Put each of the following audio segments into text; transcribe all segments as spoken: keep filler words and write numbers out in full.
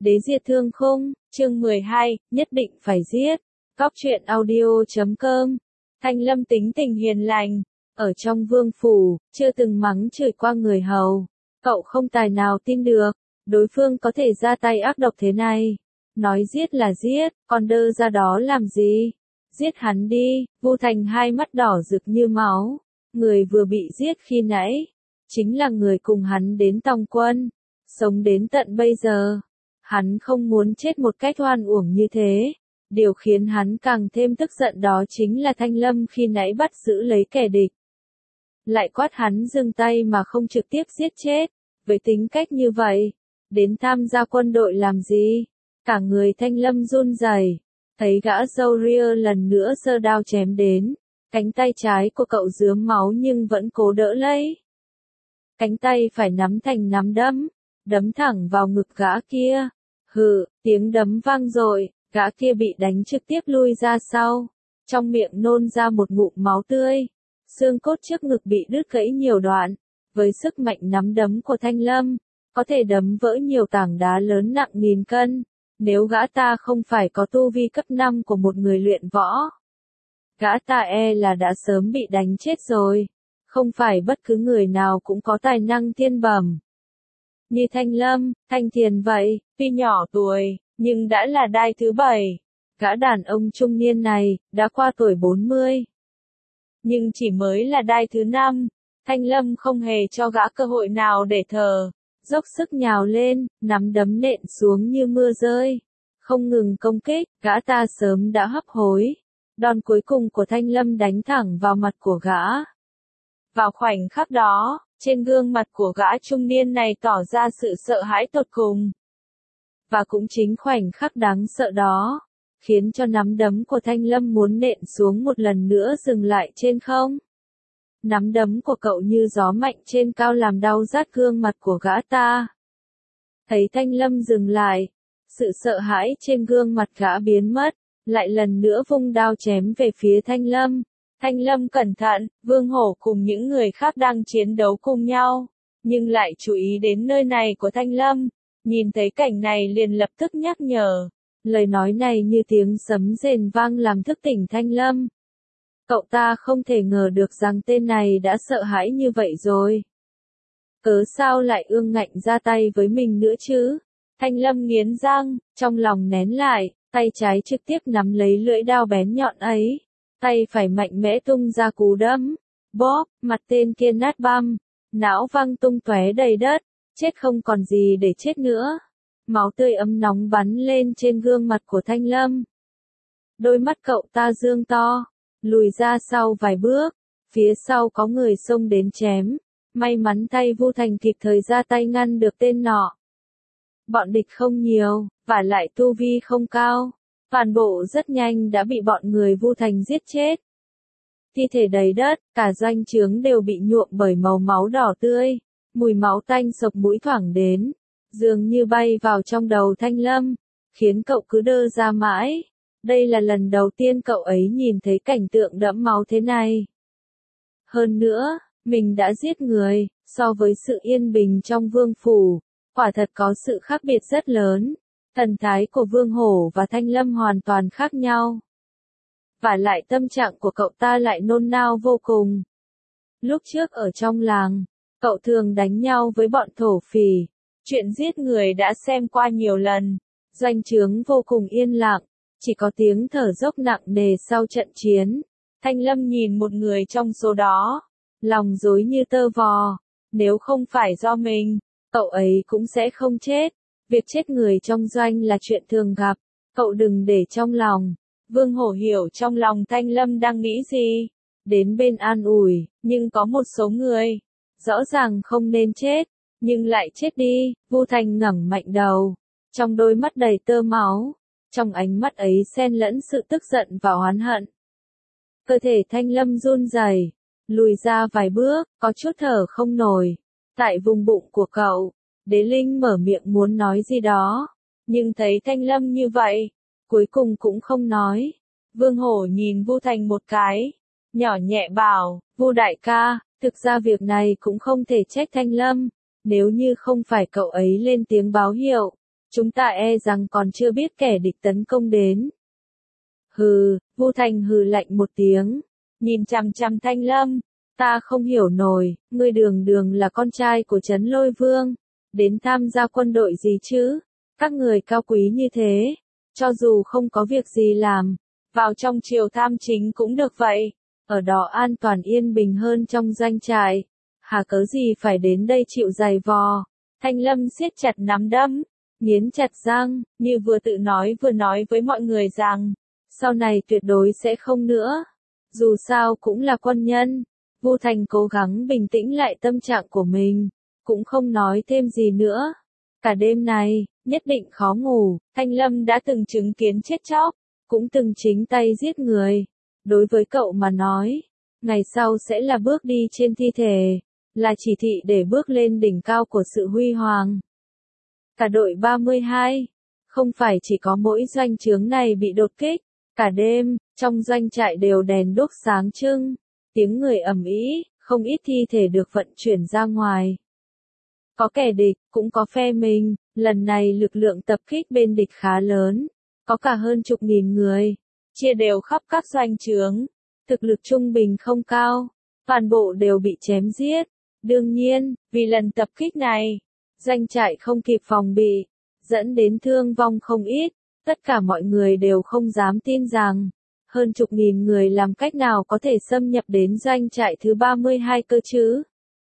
Đế diệt thương khung, chương mười hai, nhất định phải giết. Cóc truyện audio chấm com. Thanh Lâm tính tình hiền lành, ở trong vương phủ, chưa từng mắng chửi qua người hầu. Cậu không tài nào tin được, đối phương có thể ra tay ác độc thế này. Nói giết là giết, còn đơ ra đó làm gì? Giết hắn đi. Vu Thành hai mắt đỏ rực như máu. Người vừa bị giết khi nãy, chính là người cùng hắn đến Tòng Quân, sống đến tận bây giờ. Hắn không muốn chết một cách oan uổng như thế. Điều khiến hắn càng thêm tức giận đó chính là Thanh Lâm khi nãy bắt giữ lấy kẻ địch. Lại quát hắn dừng tay mà không trực tiếp giết chết. Với tính cách như vậy, đến tham gia quân đội làm gì? Cả người Thanh Lâm run rẩy, thấy gã râu ria lần nữa giơ đao chém đến. Cánh tay trái của cậu rướm máu nhưng vẫn cố đỡ lấy. Cánh tay phải nắm thành nắm đấm, đấm thẳng vào ngực gã kia. Hừ, tiếng đấm vang dội, gã kia bị đánh trực tiếp lui ra sau. Trong miệng nôn ra một ngụm máu tươi. Xương cốt trước ngực bị đứt gãy nhiều đoạn. Với sức mạnh nắm đấm của Thanh Lâm, có thể đấm vỡ nhiều tảng đá lớn nặng nghìn cân. Nếu gã ta không phải có tu vi cấp năm của một người luyện võ, gã ta e là đã sớm bị đánh chết rồi. Không phải bất cứ người nào cũng có tài năng thiên bẩm như Thanh Lâm, Thanh Thiền vậy, tuy nhỏ tuổi, nhưng đã là đai thứ bảy. Gã đàn ông trung niên này, đã qua tuổi bốn mươi. Nhưng chỉ mới là đai thứ năm, Thanh Lâm không hề cho gã cơ hội nào để thở. Dốc sức nhào lên, nắm đấm nện xuống như mưa rơi. Không ngừng công kích, gã ta sớm đã hấp hối. Đòn cuối cùng của Thanh Lâm đánh thẳng vào mặt của gã. Vào khoảnh khắc đó, trên gương mặt của gã trung niên này tỏ ra sự sợ hãi tột cùng. Và cũng chính khoảnh khắc đáng sợ đó, khiến cho nắm đấm của Thanh Lâm muốn nện xuống một lần nữa dừng lại trên không. Nắm đấm của cậu như gió mạnh trên cao làm đau rát gương mặt của gã ta. Thấy Thanh Lâm dừng lại, sự sợ hãi trên gương mặt gã biến mất, lại lần nữa vung đao chém về phía Thanh Lâm. Thanh Lâm cẩn thận, Vương Hổ cùng những người khác đang chiến đấu cùng nhau, nhưng lại chú ý đến nơi này của Thanh Lâm, nhìn thấy cảnh này liền lập tức nhắc nhở. Lời nói này như tiếng sấm rền vang làm thức tỉnh Thanh Lâm. Cậu ta không thể ngờ được rằng tên này đã sợ hãi như vậy rồi. Cớ sao lại ương ngạnh ra tay với mình nữa chứ? Thanh Lâm nghiến răng, trong lòng nén lại, tay trái trực tiếp nắm lấy lưỡi đao bén nhọn ấy. Tay phải mạnh mẽ tung ra cú đấm. Bóp, mặt tên kia nát băm. Não văng tung tóe đầy đất. Chết không còn gì để chết nữa. Máu tươi ấm nóng bắn lên trên gương mặt của Thanh Lâm. Đôi mắt cậu ta dương to. Lùi ra sau vài bước. Phía sau có người xông đến chém. May mắn thay Vu Thành kịp thời ra tay ngăn được tên nọ. Bọn địch không nhiều, và lại tu vi không cao. Toàn bộ rất nhanh đã bị bọn người Vu Thành giết chết. Thi thể đầy đất, cả doanh trướng đều bị nhuộm bởi màu máu đỏ tươi. Mùi máu tanh sộc mũi thoảng đến, dường như bay vào trong đầu Thanh Lâm, khiến cậu cứ đơ ra mãi. Đây là lần đầu tiên cậu ấy nhìn thấy cảnh tượng đẫm máu thế này. Hơn nữa, mình đã giết người, so với sự yên bình trong vương phủ, quả thật có sự khác biệt rất lớn. Thần thái của Vương Hổ và Thanh Lâm hoàn toàn khác nhau. Và lại tâm trạng của cậu ta lại nôn nao vô cùng. Lúc trước ở trong làng, cậu thường đánh nhau với bọn thổ phỉ. Chuyện giết người đã xem qua nhiều lần. Doanh trướng vô cùng yên lặng, chỉ có tiếng thở dốc nặng nề sau trận chiến. Thanh Lâm nhìn một người trong số đó, lòng rối như tơ vò. Nếu không phải do mình, cậu ấy cũng sẽ không chết. Việc chết người trong doanh là chuyện thường gặp, cậu đừng để trong lòng. Vương Hổ hiểu trong lòng Thanh Lâm đang nghĩ gì. Đến bên an ủi, nhưng có một số người, rõ ràng không nên chết, nhưng lại chết đi. Vu Thành ngẩng mạnh đầu, trong đôi mắt đầy tơ máu, trong ánh mắt ấy xen lẫn sự tức giận và oán hận. Cơ thể Thanh Lâm run rẩy, lùi ra vài bước, có chút thở không nổi. Tại vùng bụng của cậu, Đế Linh mở miệng muốn nói gì đó, nhưng thấy Thanh Lâm như vậy, cuối cùng cũng không nói. Vương Hổ nhìn Vu Thành một cái, nhỏ nhẹ bảo, Vu đại ca, thực ra việc này cũng không thể trách Thanh Lâm, nếu như không phải cậu ấy lên tiếng báo hiệu, chúng ta e rằng còn chưa biết kẻ địch tấn công đến. Hừ, Vu Thành hừ lạnh một tiếng, nhìn chằm chằm Thanh Lâm, ta không hiểu nổi, ngươi đường đường là con trai của Trấn Lôi Vương, đến tham gia quân đội gì chứ? Các người cao quý như thế, cho dù không có việc gì làm, vào trong triều tham chính cũng được vậy, ở đó an toàn yên bình hơn trong doanh trại, hà cớ gì phải đến đây chịu giày vò. Thanh Lâm siết chặt nắm đấm, nghiến chặt răng, như vừa tự nói vừa nói với mọi người rằng, sau này tuyệt đối sẽ không nữa. Dù sao cũng là quân nhân. Vu Thành cố gắng bình tĩnh lại tâm trạng của mình, cũng không nói thêm gì nữa. Cả đêm này, nhất định khó ngủ, Thanh Lâm đã từng chứng kiến chết chóc, cũng từng chính tay giết người. Đối với cậu mà nói, ngày sau sẽ là bước đi trên thi thể, là chỉ thị để bước lên đỉnh cao của sự huy hoàng. Cả đội ba mươi hai, không phải chỉ có mỗi doanh trướng này bị đột kích, cả đêm, trong doanh trại đều đèn đuốc sáng trưng, tiếng người ầm ĩ, không ít thi thể được vận chuyển ra ngoài. Có kẻ địch, cũng có phe mình, lần này lực lượng tập kích bên địch khá lớn, có cả hơn chục nghìn người, chia đều khắp các doanh trướng, thực lực trung bình không cao, toàn bộ đều bị chém giết. Đương nhiên, vì lần tập kích này, doanh trại không kịp phòng bị, dẫn đến thương vong không ít, tất cả mọi người đều không dám tin rằng, hơn chục nghìn người làm cách nào có thể xâm nhập đến doanh trại thứ ba mươi hai cơ chứ.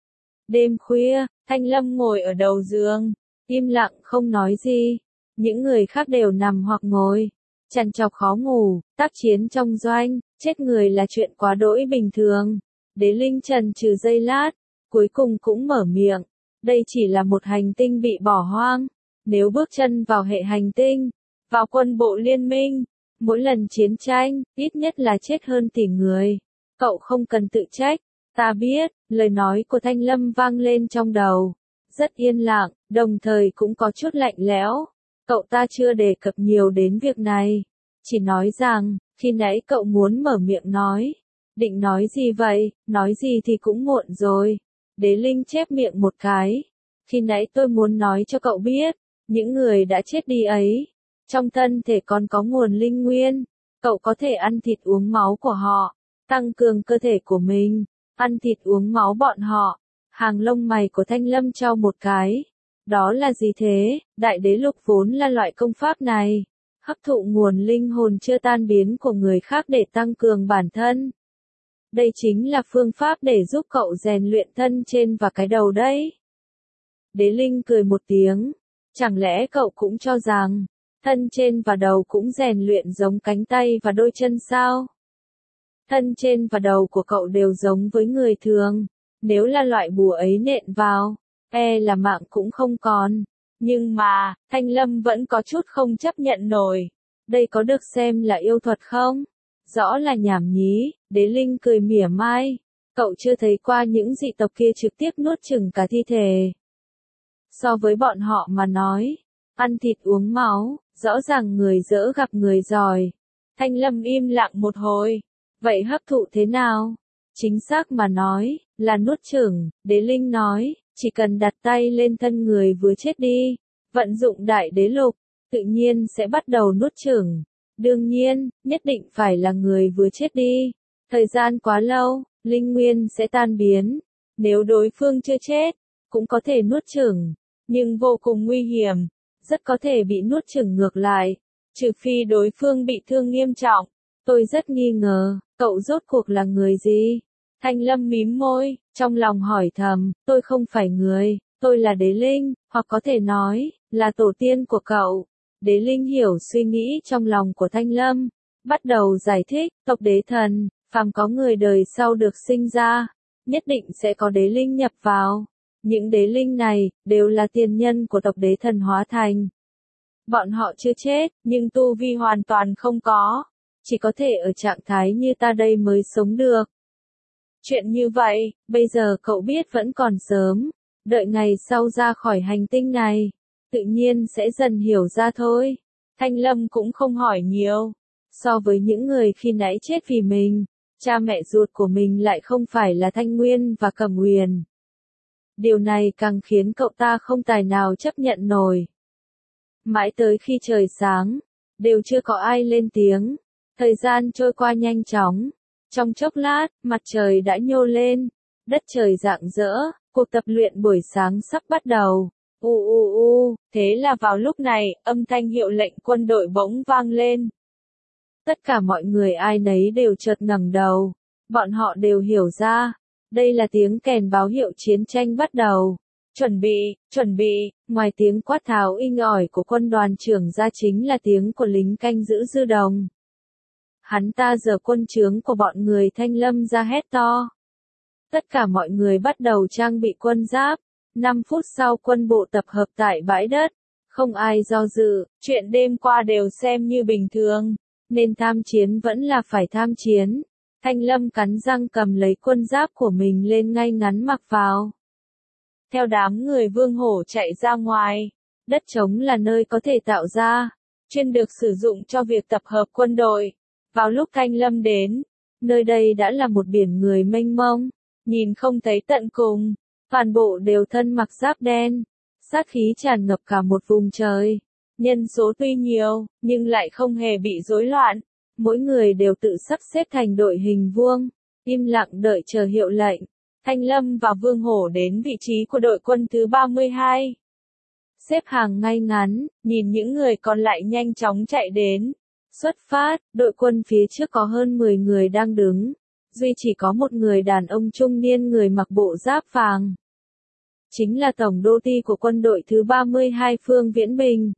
Đêm khuya, Thanh Lâm ngồi ở đầu giường, im lặng không nói gì, những người khác đều nằm hoặc ngồi, trằn trọc khó ngủ, tác chiến trong doanh, chết người là chuyện quá đỗi bình thường. Đế Linh trần trừ giây lát, cuối cùng cũng mở miệng, đây chỉ là một hành tinh bị bỏ hoang, nếu bước chân vào hệ hành tinh, vào quân bộ liên minh, mỗi lần chiến tranh, ít nhất là chết hơn tỷ người. Cậu không cần tự trách, ta biết, lời nói của Thanh Lâm vang lên trong đầu. Rất yên lặng, đồng thời cũng có chút lạnh lẽo. Cậu ta chưa đề cập nhiều đến việc này. Chỉ nói rằng, khi nãy cậu muốn mở miệng nói. Định nói gì vậy, nói gì thì cũng muộn rồi. Đế Linh chép miệng một cái. Khi nãy tôi muốn nói cho cậu biết, những người đã chết đi ấy, trong thân thể còn có nguồn linh nguyên, cậu có thể ăn thịt uống máu của họ, tăng cường cơ thể của mình, ăn thịt uống máu bọn họ. Hàng lông mày của Thanh Lâm trao một cái. Đó là gì thế? Đại đế lục vốn là loại công pháp này, hấp thụ nguồn linh hồn chưa tan biến của người khác để tăng cường bản thân. Đây chính là phương pháp để giúp cậu rèn luyện thân trên và cái đầu đấy. Đế Linh cười một tiếng, chẳng lẽ cậu cũng cho rằng, thân trên và đầu cũng rèn luyện giống cánh tay và đôi chân sao? Thân trên và đầu của cậu đều giống với người thường, nếu là loại bùa ấy nện vào, e là mạng cũng không còn. Nhưng mà, Thanh Lâm vẫn có chút không chấp nhận nổi. Đây có được xem là yêu thuật không? Rõ là nhảm nhí. Đế Linh cười mỉa mai. Cậu chưa thấy qua những dị tộc kia trực tiếp nuốt chửng cả thi thể. So với bọn họ mà nói, ăn thịt uống máu, rõ ràng người dỡ gặp người giỏi. Thanh Lâm im lặng một hồi. Vậy hấp thụ thế nào? Chính xác mà nói, là nuốt chửng. Đế Linh nói, chỉ cần đặt tay lên thân người vừa chết đi, vận dụng đại đế lục, tự nhiên sẽ bắt đầu nuốt chửng. Đương nhiên, nhất định phải là người vừa chết đi. Thời gian quá lâu, linh nguyên sẽ tan biến. Nếu đối phương chưa chết, cũng có thể nuốt chửng, nhưng vô cùng nguy hiểm, rất có thể bị nuốt chửng ngược lại, trừ phi đối phương bị thương nghiêm trọng. Tôi rất nghi ngờ, cậu rốt cuộc là người gì? Thanh Lâm mím môi, trong lòng hỏi thầm, tôi không phải người, tôi là Đế Linh, hoặc có thể nói, là tổ tiên của cậu. Đế Linh hiểu suy nghĩ trong lòng của Thanh Lâm, bắt đầu giải thích, tộc đế thần, phàm có người đời sau được sinh ra, nhất định sẽ có đế linh nhập vào. Những đế linh này, đều là tiền nhân của tộc đế thần hóa thành. Bọn họ chưa chết, nhưng tu vi hoàn toàn không có, chỉ có thể ở trạng thái như ta đây mới sống được. Chuyện như vậy, bây giờ cậu biết vẫn còn sớm, đợi ngày sau ra khỏi hành tinh này, tự nhiên sẽ dần hiểu ra thôi. Thanh Lâm cũng không hỏi nhiều. So với những người khi nãy chết vì mình, cha mẹ ruột của mình lại không phải là Thanh Nguyên và Cẩm Huyền. Điều này càng khiến cậu ta không tài nào chấp nhận nổi. Mãi tới khi trời sáng, đều chưa có ai lên tiếng. Thời gian trôi qua nhanh chóng. Trong chốc lát, mặt trời đã nhô lên. Đất trời rạng rỡ, cuộc tập luyện buổi sáng sắp bắt đầu. U u u, thế là vào lúc này, âm thanh hiệu lệnh quân đội bỗng vang lên. Tất cả mọi người ai nấy đều chợt ngẩng đầu. Bọn họ đều hiểu ra, đây là tiếng kèn báo hiệu chiến tranh bắt đầu. Chuẩn bị, chuẩn bị, ngoài tiếng quát tháo inh ỏi của quân đoàn trưởng ra chính là tiếng của lính canh giữ dư đồng. Hắn ta giở quân trướng của bọn người Thanh Lâm ra hét to. Tất cả mọi người bắt đầu trang bị quân giáp. Năm phút sau quân bộ tập hợp tại bãi đất. Không ai do dự, chuyện đêm qua đều xem như bình thường. Nên tham chiến vẫn là phải tham chiến. Thanh Lâm cắn răng cầm lấy quân giáp của mình lên ngay ngắn mặc vào. Theo đám người Vương Hổ chạy ra ngoài. Đất trống là nơi có thể tạo ra, chuyên được sử dụng cho việc tập hợp quân đội. Vào lúc Thanh Lâm đến, nơi đây đã là một biển người mênh mông, nhìn không thấy tận cùng, toàn bộ đều thân mặc giáp đen, sát khí tràn ngập cả một vùng trời. Nhân số tuy nhiều, nhưng lại không hề bị rối loạn, mỗi người đều tự sắp xếp thành đội hình vuông, im lặng đợi chờ hiệu lệnh. Thanh Lâm và Vương Hổ đến vị trí của đội quân thứ ba mươi hai. Xếp hàng ngay ngắn, nhìn những người còn lại nhanh chóng chạy đến. Xuất phát, đội quân phía trước có hơn mười người đang đứng. Duy chỉ có một người đàn ông trung niên người mặc bộ giáp vàng. Chính là tổng đô ty của quân đội thứ ba mươi hai Phương Viễn Bình.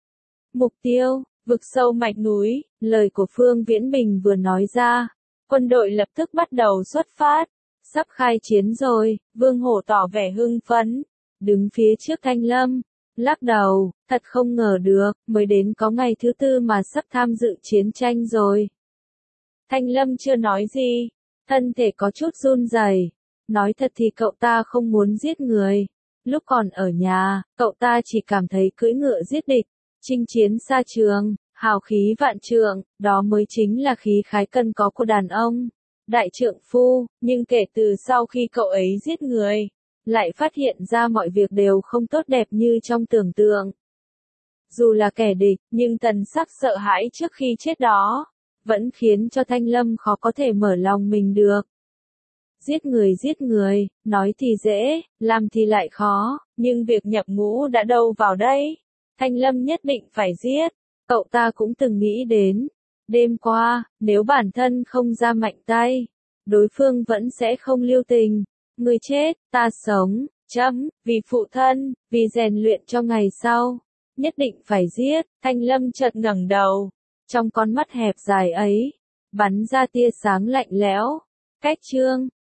Mục tiêu, vực sâu mạch núi, lời của Phương Viễn Bình vừa nói ra. Quân đội lập tức bắt đầu xuất phát. Sắp khai chiến rồi, Vương Hổ tỏ vẻ hưng phấn. Đứng phía trước Thanh Lâm. Lắc đầu, thật không ngờ được, mới đến có ngày thứ tư mà sắp tham dự chiến tranh rồi. Thanh Lâm chưa nói gì, thân thể có chút run rẩy. Nói thật thì cậu ta không muốn giết người. Lúc còn ở nhà, cậu ta chỉ cảm thấy cưỡi ngựa giết địch, chinh chiến xa trường, hào khí vạn trượng, đó mới chính là khí khái cần có của đàn ông, đại trượng phu, nhưng kể từ sau khi cậu ấy giết người, lại phát hiện ra mọi việc đều không tốt đẹp như trong tưởng tượng. Dù là kẻ địch, nhưng thần sắc sợ hãi trước khi chết đó, vẫn khiến cho Thanh Lâm khó có thể mở lòng mình được. Giết người giết người, nói thì dễ, làm thì lại khó, nhưng việc nhập ngũ đã đâu vào đây. Thanh Lâm nhất định phải giết, cậu ta cũng từng nghĩ đến. Đêm qua, nếu bản thân không ra mạnh tay, đối phương vẫn sẽ không lưu tình. Người chết, ta sống, chấm, vì phụ thân, vì rèn luyện cho ngày sau. Nhất định phải giết, Thanh Lâm chợt ngẩng đầu. Trong con mắt hẹp dài ấy, bắn ra tia sáng lạnh lẽo. Cách chương